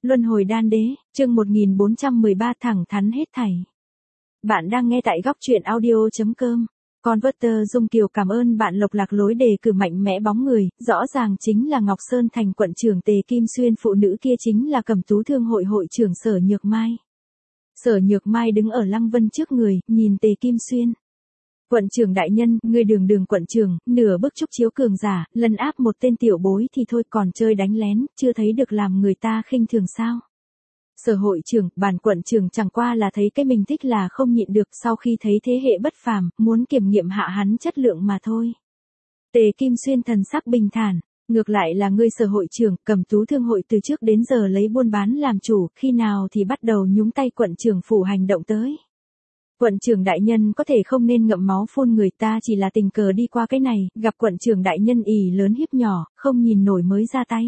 Luân hồi đan đế, chương 1413 thẳng thắn hết thảy. Bạn đang nghe tại góc truyện audio.com. Converter Dung Kiều cảm ơn bạn lộc lạc lối đề cử mạnh mẽ bóng người, rõ ràng chính là Ngọc Sơn Thành quận trưởng Tề Kim Xuyên, phụ nữ kia chính là Cẩm Tú Thương hội hội trưởng Sở Nhược Mai. Sở Nhược Mai đứng ở Lăng Vân trước người, nhìn Tề Kim Xuyên. Quận trưởng đại nhân, ngươi đường quận trưởng, nửa bức trúc chiếu cường giả, lần áp một tên tiểu bối thì thôi còn chơi đánh lén, chưa thấy được làm người ta khinh thường sao. Sở hội trưởng, bản quận trưởng chẳng qua là thấy cái mình thích là không nhịn được, sau khi thấy thế hệ bất phàm, muốn kiểm nghiệm hạ hắn chất lượng mà thôi. Tề Kim Xuyên thần sắc bình thản, ngược lại là ngươi Sở hội trưởng, Cẩm Tú Thương hội từ trước đến giờ lấy buôn bán làm chủ, khi nào thì bắt đầu nhúng tay quận trưởng phủ hành động tới. Quận trưởng đại nhân có thể không nên ngậm máu phun người, ta chỉ là tình cờ đi qua cái này, gặp quận trưởng đại nhân ỷ lớn hiếp nhỏ, không nhìn nổi mới ra tay.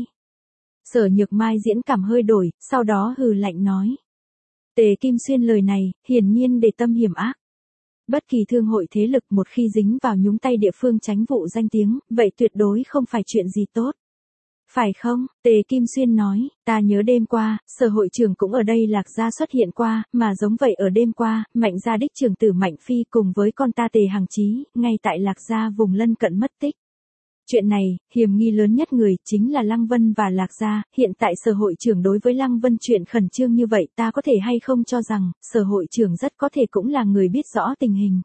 Sở Nhược Mai diễn cảm hơi đổi, sau đó hừ lạnh nói. Tề Kim Xuyên lời này, hiển nhiên để tâm hiểm ác. Bất kỳ thương hội thế lực một khi dính vào nhúng tay địa phương tránh vụ danh tiếng, vậy tuyệt đối không phải chuyện gì tốt. Phải không? Tề Kim Xuyên nói, ta nhớ đêm qua, Sở hội trưởng cũng ở đây Lạc Gia xuất hiện qua, mà giống vậy ở đêm qua, Mạnh gia đích trưởng tử Mạnh Phi cùng với con ta Tề Hằng Chí, ngay tại Lạc Gia vùng lân cận mất tích. Chuyện này, hiểm nghi lớn nhất người, chính là Lăng Vân và Lạc Gia, hiện tại Sở hội trưởng đối với Lăng Vân chuyện khẩn trương như vậy, ta có thể hay không cho rằng, Sở hội trưởng rất có thể cũng là người biết rõ tình hình.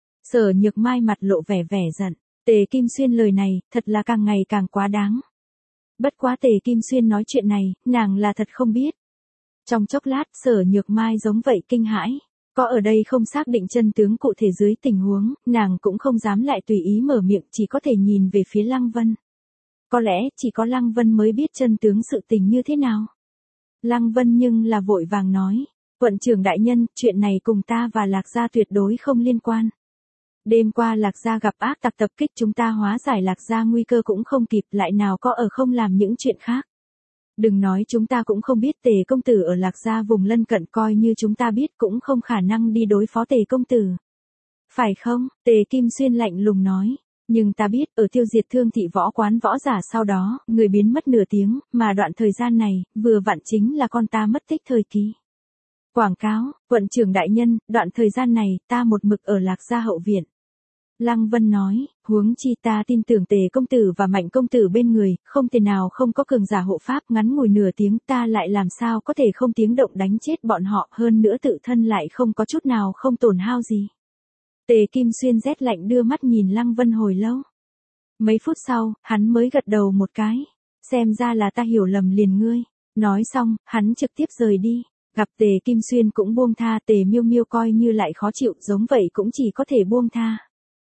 Sở Nhược Mai mặt lộ vẻ giận, Tề Kim Xuyên lời này, thật là càng ngày càng quá đáng. Bất quá Tề Kim Xuyên nói chuyện này, nàng là thật không biết. Trong chốc lát, Sở Nhược Mai giống vậy kinh hãi. Có ở đây không xác định chân tướng cụ thể dưới tình huống, nàng cũng không dám lại tùy ý mở miệng, chỉ có thể nhìn về phía Lăng Vân. Có lẽ, chỉ có Lăng Vân mới biết chân tướng sự tình như thế nào. Lăng Vân nhưng là vội vàng nói, quận trưởng đại nhân, chuyện này cùng ta và Lạc Gia tuyệt đối không liên quan. Đêm qua Lạc Gia gặp ác tặc tập kích chúng ta, hóa giải Lạc Gia nguy cơ cũng không kịp, lại nào có ở không làm những chuyện khác. Đừng nói chúng ta cũng không biết Tề công tử ở Lạc Gia vùng lân cận, coi như chúng ta biết cũng không khả năng đi đối phó Tề công tử. Phải không? Tề Kim Xuyên lạnh lùng nói. Nhưng ta biết, ở tiêu diệt Thương thị võ quán võ giả sau đó, người biến mất nửa tiếng, mà đoạn thời gian này, vừa vặn chính là con ta mất tích thời kỳ. Quảng cáo, quận trưởng đại nhân, đoạn thời gian này, ta một mực ở Lạc Gia hậu viện. Lăng Vân nói, huống chi ta tin tưởng Tề công tử và Mạnh công tử bên người, không thể nào không có cường giả hộ pháp, ngắn ngủi nửa tiếng ta lại làm sao có thể không tiếng động đánh chết bọn họ, hơn nữa tự thân lại không có chút nào không tổn hao gì. Tề Kim Xuyên rét lạnh đưa mắt nhìn Lăng Vân hồi lâu. Mấy phút sau, hắn mới gật đầu một cái. Xem ra là ta hiểu lầm liền ngươi. Nói xong, hắn trực tiếp rời đi. Gặp Tề Kim Xuyên cũng buông tha, Tề Miêu Miêu coi như lại khó chịu, giống vậy cũng chỉ có thể buông tha.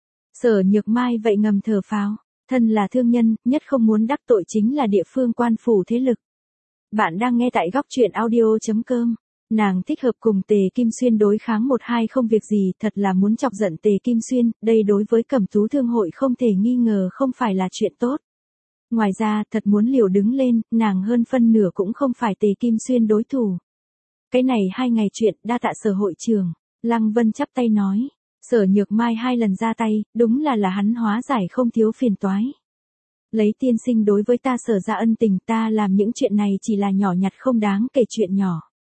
Sở Nhược Mai vậy ngầm thở phào, thân là thương nhân, nhất không muốn đắc tội chính là địa phương quan phủ thế lực. Bạn đang nghe tại góc truyện audio.com. Nàng thích hợp cùng Tề Kim Xuyên đối kháng một hai không việc gì, thật là muốn chọc giận Tề Kim Xuyên, đây đối với Cẩm Tú Thương hội không thể nghi ngờ không phải là chuyện tốt. Ngoài ra, thật muốn liều đứng lên, nàng hơn phân nửa cũng không phải Tề Kim Xuyên đối thủ. Cái này 2 ngày chuyện, đa tạ Sở hội trưởng. Lăng Vân chắp tay nói. Sở Nhược Mai 2 lần ra tay, đúng là hắn hóa giải không thiếu phiền toái. Lấy tiên sinh đối với ta Sở ra ân tình, ta làm những chuyện này chỉ là nhỏ nhặt không đáng kể chuyện nhỏ.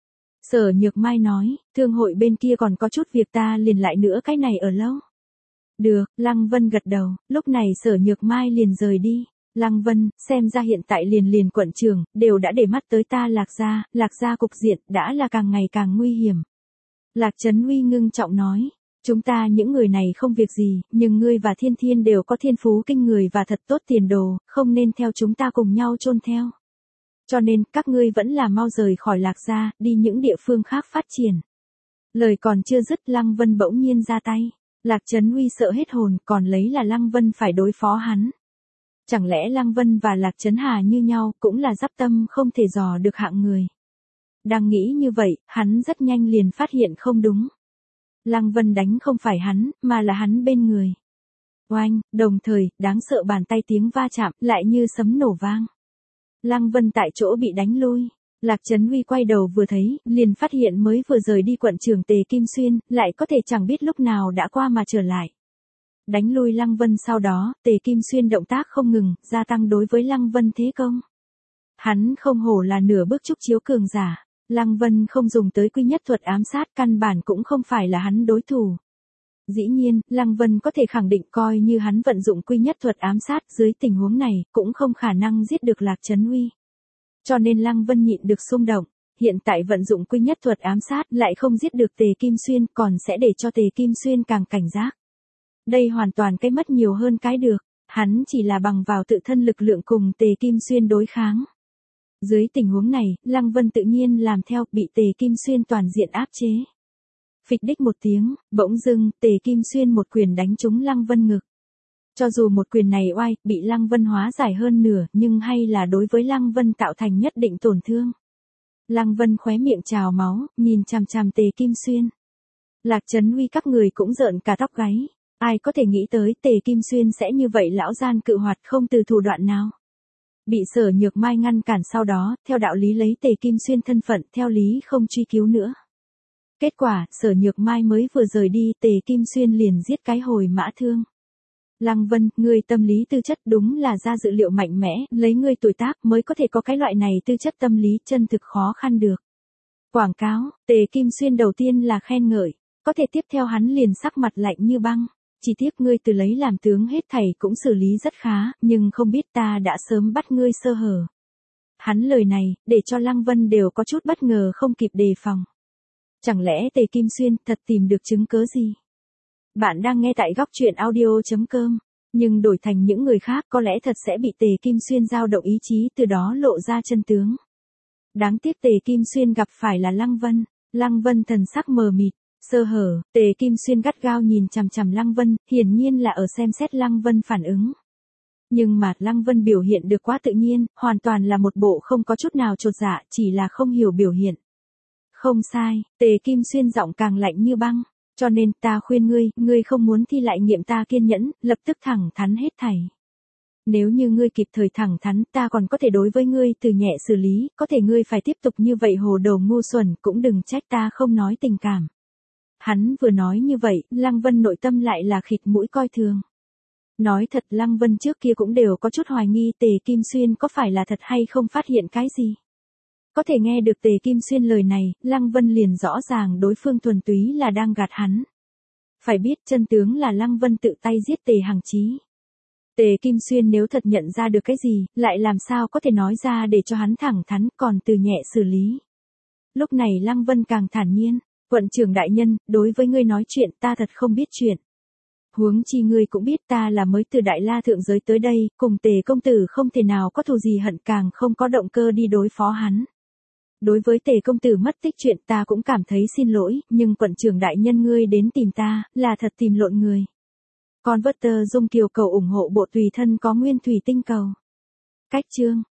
Sở Nhược Mai nói, thương hội bên kia còn có chút việc, ta liền lại nữa cái này ở lâu. Được, Lăng Vân gật đầu, lúc này Sở Nhược Mai liền rời đi. Lăng Vân, xem ra hiện tại liền quận trưởng, đều đã để mắt tới ta Lạc Gia cục diện, đã là càng ngày càng nguy hiểm. Lạc Trấn Huy ngưng trọng nói. Chúng ta những người này không việc gì, nhưng ngươi và Thiên Thiên đều có thiên phú kinh người và thật tốt tiền đồ, không nên theo chúng ta cùng nhau chôn theo. Cho nên, các ngươi vẫn là mau rời khỏi Lạc Gia, đi những địa phương khác phát triển. Lời còn chưa dứt, Lăng Vân bỗng nhiên ra tay. Lạc Trấn Huy sợ hết hồn, còn lấy là Lăng Vân phải đối phó hắn. Chẳng lẽ Lăng Vân và Lạc Trấn Hà như nhau, cũng là giáp tâm không thể dò được hạng người. Đang nghĩ như vậy, hắn rất nhanh liền phát hiện không đúng. Lăng Vân đánh không phải hắn, mà là hắn bên người. Oanh, đồng thời, đáng sợ bàn tay tiếng va chạm, lại như sấm nổ vang. Lăng Vân tại chỗ bị đánh lui. Lạc Trấn Huy quay đầu vừa thấy, liền phát hiện mới vừa rời đi quận trưởng Tề Kim Xuyên, lại có thể chẳng biết lúc nào đã qua mà trở lại. Đánh lui Lăng Vân sau đó, Tề Kim Xuyên động tác không ngừng, gia tăng đối với Lăng Vân thế công. Hắn không hổ là nửa bước trúc chiếu cường giả. Lăng Vân không dùng tới quy nhất thuật ám sát, căn bản cũng không phải là hắn đối thủ. Dĩ nhiên, Lăng Vân có thể khẳng định coi như hắn vận dụng quy nhất thuật ám sát, dưới tình huống này, cũng không khả năng giết được Lạc Trấn Uy. Cho nên Lăng Vân nhịn được xung động, hiện tại vận dụng quy nhất thuật ám sát lại không giết được Tề Kim Xuyên, còn sẽ để cho Tề Kim Xuyên càng cảnh giác. Đây hoàn toàn cái mất nhiều hơn cái được, hắn chỉ là bằng vào tự thân lực lượng cùng Tề Kim Xuyên đối kháng. Dưới tình huống này, Lăng Vân tự nhiên làm theo, bị Tề Kim Xuyên toàn diện áp chế. Phịch đích một tiếng, bỗng dưng, Tề Kim Xuyên một quyền đánh trúng Lăng Vân ngực. Cho dù một quyền này oai, bị Lăng Vân hóa giải hơn nửa, nhưng hay là đối với Lăng Vân tạo thành nhất định tổn thương. Lăng Vân khóe miệng trào máu, nhìn chằm chằm Tề Kim Xuyên. Lạc Trấn Uy các người cũng rợn cả tóc gáy. Ai có thể nghĩ tới Tề Kim Xuyên sẽ như vậy lão gian cự hoạt không từ thủ đoạn nào. Bị Sở Nhược Mai ngăn cản sau đó, theo đạo lý lấy Tề Kim Xuyên thân phận, theo lý không truy cứu nữa. Kết quả, Sở Nhược Mai mới vừa rời đi, Tề Kim Xuyên liền giết cái hồi mã thương. Lăng Vân, ngươi tâm lý tư chất đúng là ra dự liệu mạnh mẽ, lấy ngươi tuổi tác mới có thể có cái loại này tư chất tâm lý chân thực khó khăn được. Quảng cáo, Tề Kim Xuyên đầu tiên là khen ngợi, có thể tiếp theo hắn liền sắc mặt lạnh như băng. Chỉ tiếc ngươi từ lấy làm tướng hết thảy cũng xử lý rất khá, nhưng không biết ta đã sớm bắt ngươi sơ hở. Hắn lời này, để cho Lăng Vân đều có chút bất ngờ không kịp đề phòng. Chẳng lẽ Tề Kim Xuyên thật tìm được chứng cớ gì? Bạn đang nghe tại góc truyện audio.com, nhưng đổi thành những người khác có lẽ thật sẽ bị Tề Kim Xuyên dao động ý chí, từ đó lộ ra chân tướng. Đáng tiếc Tề Kim Xuyên gặp phải là Lăng Vân. Lăng Vân thần sắc mờ mịt, sơ hở, Tề Kim Xuyên gắt gao nhìn chằm chằm Lăng Vân, hiển nhiên là ở xem xét Lăng Vân phản ứng. Nhưng mà Lăng Vân biểu hiện được quá tự nhiên, hoàn toàn là một bộ không có chút nào chột dạ, chỉ là không hiểu biểu hiện. Không sai, Tề Kim Xuyên giọng càng lạnh như băng, cho nên ta khuyên ngươi không muốn thi lại nghiệm ta kiên nhẫn, lập tức thẳng thắn hết thảy. Nếu như ngươi kịp thời thẳng thắn, ta còn có thể đối với ngươi từ nhẹ xử lý, có thể ngươi phải tiếp tục như vậy hồ đồ ngu xuẩn, cũng đừng trách ta không nói tình cảm. Hắn vừa nói như vậy, Lăng Vân nội tâm lại là khịt mũi coi thường. Nói thật, Lăng Vân trước kia cũng đều có chút hoài nghi Tề Kim Xuyên có phải là thật hay không phát hiện cái gì. Có thể nghe được Tề Kim Xuyên lời này, Lăng Vân liền rõ ràng đối phương thuần túy là đang gạt hắn. Phải biết chân tướng là Lăng Vân tự tay giết Tề Hằng Chí. Tề Kim Xuyên nếu thật nhận ra được cái gì, lại làm sao có thể nói ra để cho hắn thẳng thắn, còn từ nhẹ xử lý. Lúc này Lăng Vân càng thản nhiên, quận trưởng đại nhân, đối với ngươi nói chuyện ta thật không biết chuyện. Huống chi ngươi cũng biết ta là mới từ Đại La thượng giới tới đây, cùng Tề công tử không thể nào có thù gì hận, càng không có động cơ đi đối phó hắn. Đối với Tề công tử mất tích chuyện ta cũng cảm thấy xin lỗi, nhưng quận trưởng đại nhân ngươi đến tìm ta, là thật tìm lộn người. Converter Dung Kiều cầu ủng hộ bộ tùy thân có nguyên thủy tinh cầu. Cách chương.